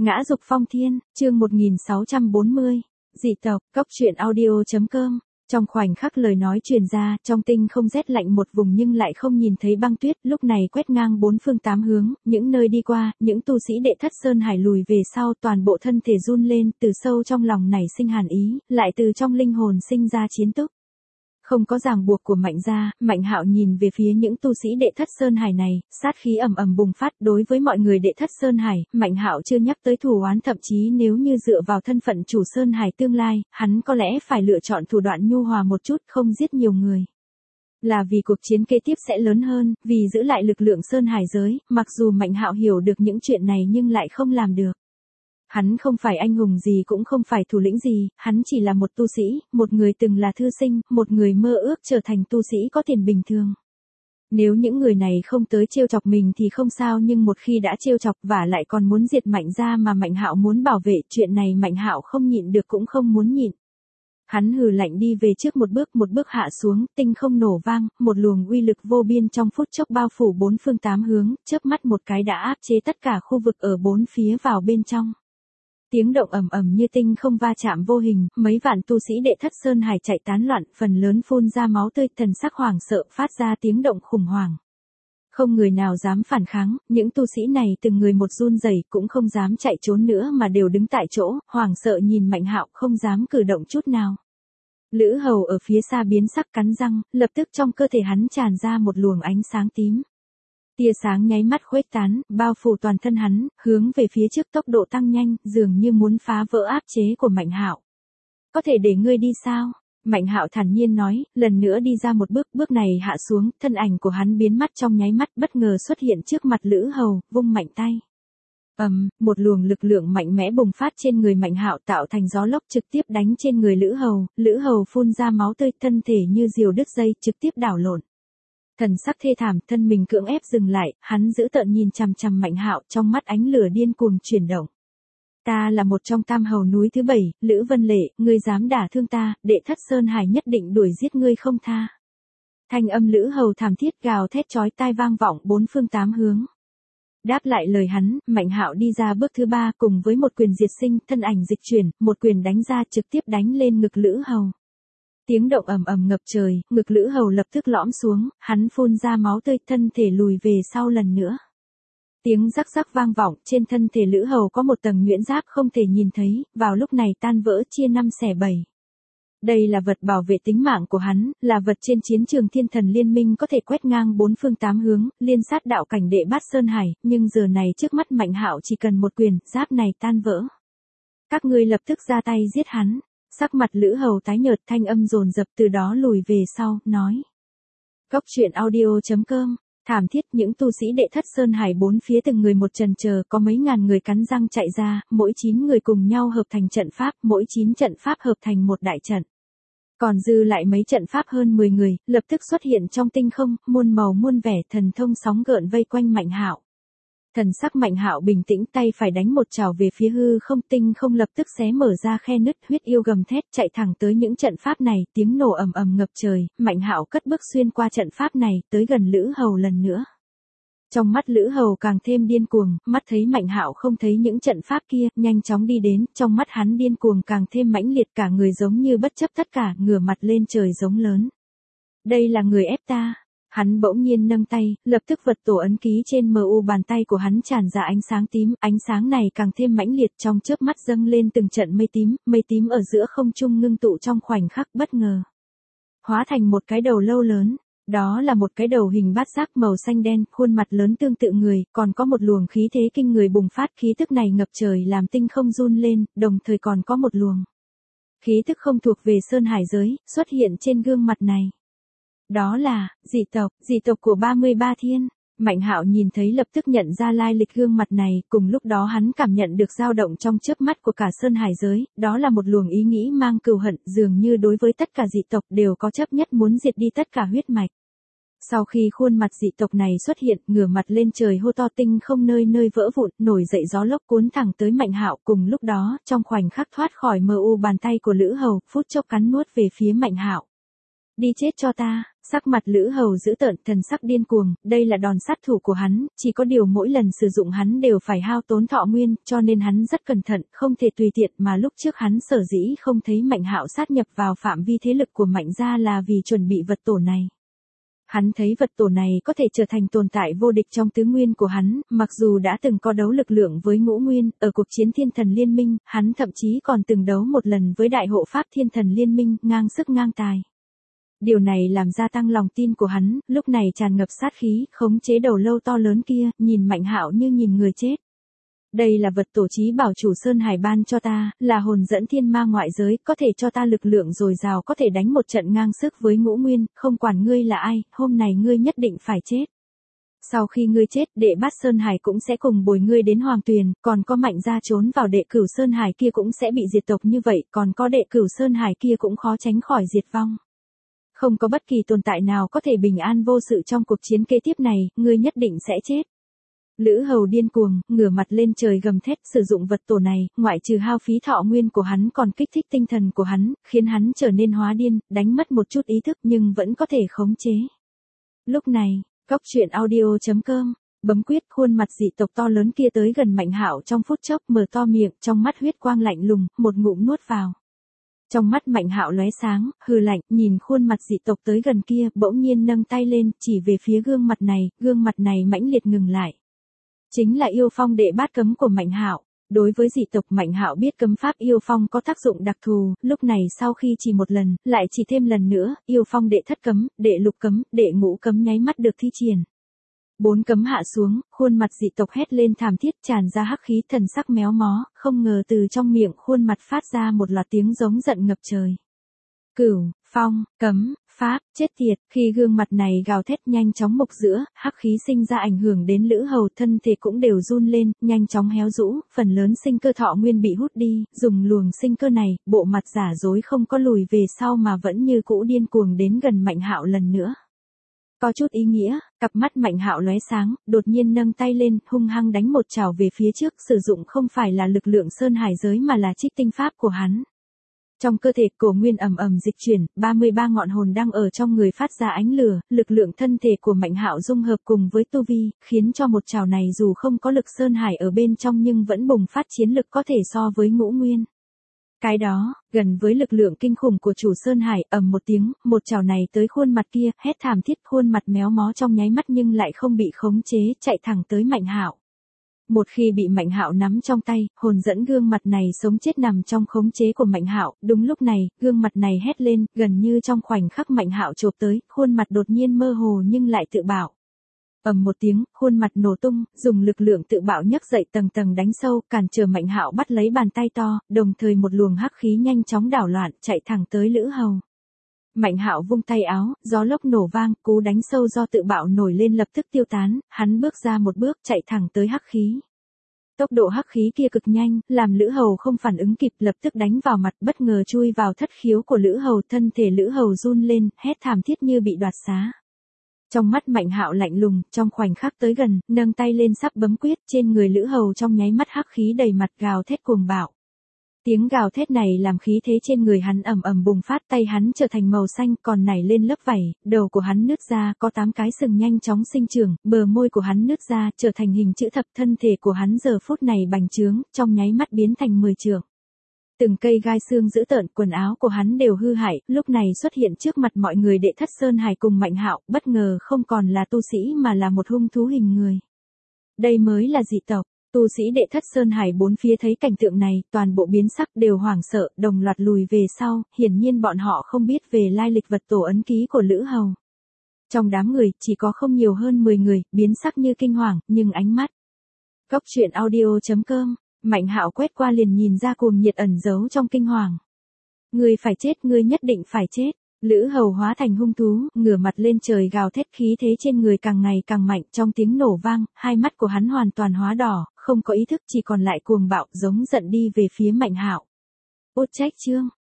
Ngã dục phong thiên, chương 1640. Dị tộc, Cốc truyện audio.com. Trong khoảnh khắc lời nói truyền ra, trong tinh không rét lạnh một vùng nhưng lại không nhìn thấy băng tuyết, lúc này quét ngang bốn phương tám hướng, những nơi đi qua, những tu sĩ đệ thất sơn hải lùi về sau, toàn bộ thân thể run lên, từ sâu trong lòng nảy sinh hàn ý, lại từ trong linh hồn sinh ra chiến túc. Không có ràng buộc của Mạnh gia, Mạnh Hạo nhìn về phía những tu sĩ đệ thất sơn hải này, sát khí ầm ầm bùng phát. Đối với mọi người đệ thất sơn hải, Mạnh Hạo chưa nhắc tới thù oán, thậm chí nếu như dựa vào thân phận chủ sơn hải tương lai, hắn có lẽ phải lựa chọn thủ đoạn nhu hòa một chút, không giết nhiều người. Là vì cuộc chiến kế tiếp sẽ lớn hơn, vì giữ lại lực lượng sơn hải giới, mặc dù Mạnh Hạo hiểu được những chuyện này nhưng lại không làm được. Hắn không phải anh hùng gì, cũng không phải thủ lĩnh gì, hắn chỉ là một tu sĩ, một người từng là thư sinh, một người mơ ước trở thành tu sĩ có tiền bình thường. Nếu những người này không tới trêu chọc mình thì không sao, nhưng một khi đã trêu chọc và lại còn muốn diệt Mạnh gia mà Mạnh Hạo muốn bảo vệ, chuyện này Mạnh Hạo không nhịn được cũng không muốn nhịn. Hắn hừ lạnh đi về trước một bước hạ xuống, tinh không nổ vang, một luồng uy lực vô biên trong phút chốc bao phủ bốn phương tám hướng, chớp mắt một cái đã áp chế tất cả khu vực ở bốn phía vào bên trong. Tiếng động ầm ầm như tinh không va chạm vô hình, mấy vạn tu sĩ đệ thất sơn hải chạy tán loạn, phần lớn phun ra máu tươi, thần sắc hoảng sợ, phát ra tiếng động khủng hoảng. Không người nào dám phản kháng, những tu sĩ này từng người một run rẩy, cũng không dám chạy trốn nữa mà đều đứng tại chỗ, hoảng sợ nhìn Mạnh Hạo, không dám cử động chút nào. Lữ Hầu ở phía xa biến sắc cắn răng, lập tức trong cơ thể hắn tràn ra một luồng ánh sáng tím. Tia sáng nháy mắt khuếch tán, bao phủ toàn thân hắn, hướng về phía trước tốc độ tăng nhanh, dường như muốn phá vỡ áp chế của Mạnh Hạo. Có thể để ngươi đi sao? Mạnh Hạo thản nhiên nói, lần nữa đi ra một bước này hạ xuống, thân ảnh của hắn biến mất trong nháy mắt, bất ngờ xuất hiện trước mặt Lữ Hầu, vung mạnh tay. Một luồng lực lượng mạnh mẽ bùng phát trên người Mạnh Hạo, tạo thành gió lốc trực tiếp đánh trên người Lữ Hầu phun ra máu tươi, thân thể như diều đứt dây, trực tiếp đảo lộn. Thần sắc thê thảm, thân mình cưỡng ép dừng lại, hắn giữ tợn nhìn chằm chằm Mạnh Hạo, trong mắt ánh lửa điên cuồng chuyển động. Ta là một trong tam hầu núi thứ 7, Lữ Vân Lệ, ngươi dám đả thương ta, đệ thất sơn hải nhất định đuổi giết ngươi không tha. Thanh âm Lữ Hầu thảm thiết gào thét chói tai vang vọng bốn phương tám hướng. Đáp lại lời hắn, Mạnh Hạo đi ra bước thứ 3 cùng với một quyền diệt sinh, thân ảnh dịch chuyển, một quyền đánh ra trực tiếp đánh lên ngực Lữ Hầu. Tiếng động ầm ầm ngập trời, ngực Lữ Hầu lập tức lõm xuống, hắn phun ra máu tươi, thân thể lùi về sau lần nữa. Tiếng rắc rắc vang vọng, trên thân thể Lữ Hầu có một tầng nhuyễn giáp không thể nhìn thấy, vào lúc này tan vỡ chia 5 xẻ 7. Đây là vật bảo vệ tính mạng của hắn, là vật trên chiến trường thiên thần liên minh có thể quét ngang bốn phương tám hướng, liên sát đạo cảnh đệ bát sơn hải, nhưng giờ này trước mắt Mạnh Hạo chỉ cần một quyền, giáp này tan vỡ. Các ngươi lập tức ra tay giết hắn. Sắc mặt Lữ Hầu tái nhợt, thanh âm dồn dập từ đó lùi về sau, nói. Cốc truyện audio.com. Thảm thiết, những tu sĩ đệ thất sơn hải bốn phía từng người một trần chờ, có mấy ngàn người cắn răng chạy ra, mỗi 9 người cùng nhau hợp thành trận pháp, mỗi 9 trận pháp hợp thành một đại trận. Còn dư lại mấy trận pháp hơn 10 người, lập tức xuất hiện trong tinh không, muôn màu muôn vẻ, thần thông sóng gợn vây quanh Mạnh Hạo. Thần sắc Mạnh Hạo bình tĩnh, tay phải đánh một chảo về phía hư không, tinh không lập tức xé mở ra khe nứt, huyết yêu gầm thét chạy thẳng tới những trận pháp này, tiếng nổ ầm ầm ngập trời, Mạnh Hạo cất bước xuyên qua trận pháp này, tới gần Lữ Hầu lần nữa. Trong mắt Lữ Hầu càng thêm điên cuồng, mắt thấy Mạnh Hạo không thấy những trận pháp kia, nhanh chóng đi đến, trong mắt hắn điên cuồng càng thêm mãnh liệt, cả người giống như bất chấp tất cả, ngửa mặt lên trời giống lớn. Đây là người ép ta. Hắn bỗng nhiên nâng tay, lập tức vật tổ ấn ký trên mu bàn tay của hắn tràn ra ánh sáng tím, ánh sáng này càng thêm mãnh liệt, trong chớp mắt dâng lên từng trận mây tím ở giữa không trung ngưng tụ trong khoảnh khắc, bất ngờ hóa thành một cái đầu lâu lớn. Đó là một cái đầu hình bát giác màu xanh đen, khuôn mặt lớn tương tự người, còn có một luồng khí thế kinh người bùng phát, khí tức này ngập trời làm tinh không run lên, đồng thời còn có một luồng khí tức không thuộc về sơn hải giới, xuất hiện trên gương mặt này. Đó là, dị tộc của 33 thiên. Mạnh Hạo nhìn thấy lập tức nhận ra lai lịch gương mặt này, cùng lúc đó hắn cảm nhận được dao động trong chớp mắt của cả sơn hải giới, đó là một luồng ý nghĩ mang cừu hận, dường như đối với tất cả dị tộc đều có chấp nhất muốn diệt đi tất cả huyết mạch. Sau khi khuôn mặt dị tộc này xuất hiện, ngửa mặt lên trời hô to, tinh không nơi nơi vỡ vụn, nổi dậy gió lốc cuốn thẳng tới Mạnh Hạo, cùng lúc đó, trong khoảnh khắc thoát khỏi mu bàn tay của Lữ Hầu, phút chốc cắn nuốt về phía Mạnh Hạo. Đi chết cho ta. Sắc mặt Lữ Hầu dữ tợn, thần sắc điên cuồng, đây là đòn sát thủ của hắn, chỉ có điều mỗi lần sử dụng hắn đều phải hao tốn thọ nguyên, cho nên hắn rất cẩn thận, không thể tùy tiện, mà lúc trước hắn sở dĩ không thấy Mạnh Hạo sát nhập vào phạm vi thế lực của Mạnh gia là vì chuẩn bị vật tổ này. Hắn thấy vật tổ này có thể trở thành tồn tại vô địch trong tứ nguyên của hắn, mặc dù đã từng có đấu lực lượng với ngũ nguyên, ở cuộc chiến thiên thần liên minh, hắn thậm chí còn từng đấu một lần với đại hộ pháp thiên thần liên minh, ngang sức ngang tài. Điều này làm gia tăng lòng tin của hắn, lúc này tràn ngập sát khí, khống chế đầu lâu to lớn kia, nhìn Mạnh Hạo như nhìn người chết. Đây là vật tổ chí bảo chủ Sơn Hải ban cho ta, là hồn dẫn thiên ma ngoại giới, có thể cho ta lực lượng dồi dào, có thể đánh một trận ngang sức với ngũ nguyên, không quản ngươi là ai, hôm nay ngươi nhất định phải chết. Sau khi ngươi chết, đệ bát Sơn Hải cũng sẽ cùng bồi ngươi đến Hoàng Tuyền, còn có Mạnh gia trốn vào đệ cửu Sơn Hải kia cũng sẽ bị diệt tộc như vậy, còn có đệ cửu Sơn Hải kia cũng khó tránh khỏi diệt vong. Không có bất kỳ tồn tại nào có thể bình an vô sự trong cuộc chiến kế tiếp này, ngươi nhất định sẽ chết. Lữ Hầu điên cuồng, ngửa mặt lên trời gầm thét, sử dụng vật tổ này, ngoại trừ hao phí thọ nguyên của hắn còn kích thích tinh thần của hắn, khiến hắn trở nên hóa điên, đánh mất một chút ý thức nhưng vẫn có thể khống chế. Lúc này, Cóc Truyện Audio.com, bấm quyết, khuôn mặt dị tộc to lớn kia tới gần Mạnh Hạo trong phút chốc, mở to miệng, trong mắt huyết quang lạnh lùng, một ngụm nuốt vào. Trong mắt Mạnh Hạo lóe sáng, hừ lạnh, nhìn khuôn mặt dị tộc tới gần kia, bỗng nhiên nâng tay lên, chỉ về phía gương mặt này mãnh liệt ngừng lại. Chính là yêu phong đệ bát cấm của Mạnh Hạo. Đối với dị tộc Mạnh Hạo biết cấm pháp yêu phong có tác dụng đặc thù, lúc này sau khi chỉ một lần, lại chỉ thêm lần nữa, yêu phong đệ thất cấm, đệ lục cấm, đệ ngũ cấm nháy mắt được thi triển. 4 cấm hạ xuống, khuôn mặt dị tộc hét lên thảm thiết, tràn ra hắc khí, thần sắc méo mó, không ngờ từ trong miệng khuôn mặt phát ra một loạt tiếng giống giận ngập trời. Cửu, phong, cấm, pháp, chết tiệt, khi gương mặt này gào thét nhanh chóng mục giữa, hắc khí sinh ra ảnh hưởng đến Lữ Hầu, thân thể cũng đều run lên, nhanh chóng héo rũ, phần lớn sinh cơ thọ nguyên bị hút đi, dùng luồng sinh cơ này, bộ mặt giả dối không có lùi về sau mà vẫn như cũ điên cuồng đến gần Mạnh Hạo lần nữa. Có chút ý nghĩa, cặp mắt Mạnh Hạo lóe sáng, đột nhiên nâng tay lên, hung hăng đánh một chảo về phía trước, sử dụng không phải là lực lượng Sơn Hải giới mà là trích tinh pháp của hắn. Trong cơ thể cổ nguyên ầm ầm dịch chuyển, 33 ngọn hồn đang ở trong người phát ra ánh lửa, lực lượng thân thể của Mạnh Hạo dung hợp cùng với tu vi, khiến cho một chảo này dù không có lực Sơn Hải ở bên trong nhưng vẫn bùng phát chiến lực có thể so với ngũ nguyên. Cái đó, gần với lực lượng kinh khủng của chủ Sơn Hải, ầm một tiếng, một chảo này tới khuôn mặt kia, hét thảm thiết, khuôn mặt méo mó trong nháy mắt nhưng lại không bị khống chế, chạy thẳng tới Mạnh Hạo. Một khi bị Mạnh Hạo nắm trong tay, hồn dẫn gương mặt này sống chết nằm trong khống chế của Mạnh Hạo, đúng lúc này, gương mặt này hét lên, gần như trong khoảnh khắc Mạnh Hạo chộp tới, khuôn mặt đột nhiên mơ hồ nhưng lại tự bạo. Ầm một tiếng, khuôn mặt nổ tung, dùng lực lượng tự bạo nhấc dậy tầng tầng đánh sâu, cản trở Mạnh Hạo bắt lấy bàn tay to, đồng thời một luồng hắc khí nhanh chóng đảo loạn, chạy thẳng tới Lữ Hầu. Mạnh Hạo vung tay áo, gió lốc nổ vang, cú đánh sâu do tự bạo nổi lên lập tức tiêu tán, hắn bước ra một bước, chạy thẳng tới hắc khí. Tốc độ hắc khí kia cực nhanh, làm Lữ Hầu không phản ứng kịp, lập tức đánh vào mặt, bất ngờ chui vào thất khiếu của Lữ Hầu, thân thể Lữ Hầu run lên, hét thảm thiết như bị đoạt xá. Trong mắt Mạnh Hạo lạnh lùng, trong khoảnh khắc tới gần, nâng tay lên sắp bấm quyết, trên người Lữ Hầu trong nháy mắt hắc khí đầy mặt gào thét cuồng bạo. Tiếng gào thét này làm khí thế trên người hắn ầm ầm bùng phát, tay hắn trở thành màu xanh, còn nảy lên lớp vảy, đầu của hắn nứt ra, có 8 cái sừng nhanh chóng sinh trưởng, bờ môi của hắn nứt ra, trở thành hình chữ thập, thân thể của hắn giờ phút này bành trướng, trong nháy mắt biến thành 10 trượng. Từng cây gai xương dữ tợn, quần áo của hắn đều hư hại, lúc này xuất hiện trước mặt mọi người đệ thất Sơn Hải cùng Mạnh Hạo, bất ngờ không còn là tu sĩ mà là một hung thú hình người. Đây mới là dị tộc. Tu sĩ đệ thất Sơn Hải bốn phía thấy cảnh tượng này, toàn bộ biến sắc đều hoảng sợ, đồng loạt lùi về sau, hiển nhiên bọn họ không biết về lai lịch vật tổ ấn ký của Lữ Hầu. Trong đám người, chỉ có không nhiều hơn 10 người, biến sắc như kinh hoàng, nhưng ánh mắt. Cóc Truyện Audio.com, Mạnh Hạo quét qua liền nhìn ra cuồng nhiệt ẩn giấu trong kinh hoàng. Ngươi phải chết, ngươi nhất định phải chết. Lữ Hầu hóa thành hung thú, ngửa mặt lên trời gào thét, khí thế trên người càng ngày càng mạnh, trong tiếng nổ vang, hai mắt của hắn hoàn toàn hóa đỏ, không có ý thức, chỉ còn lại cuồng bạo, giống giận đi về phía Mạnh Hạo. Út trách chương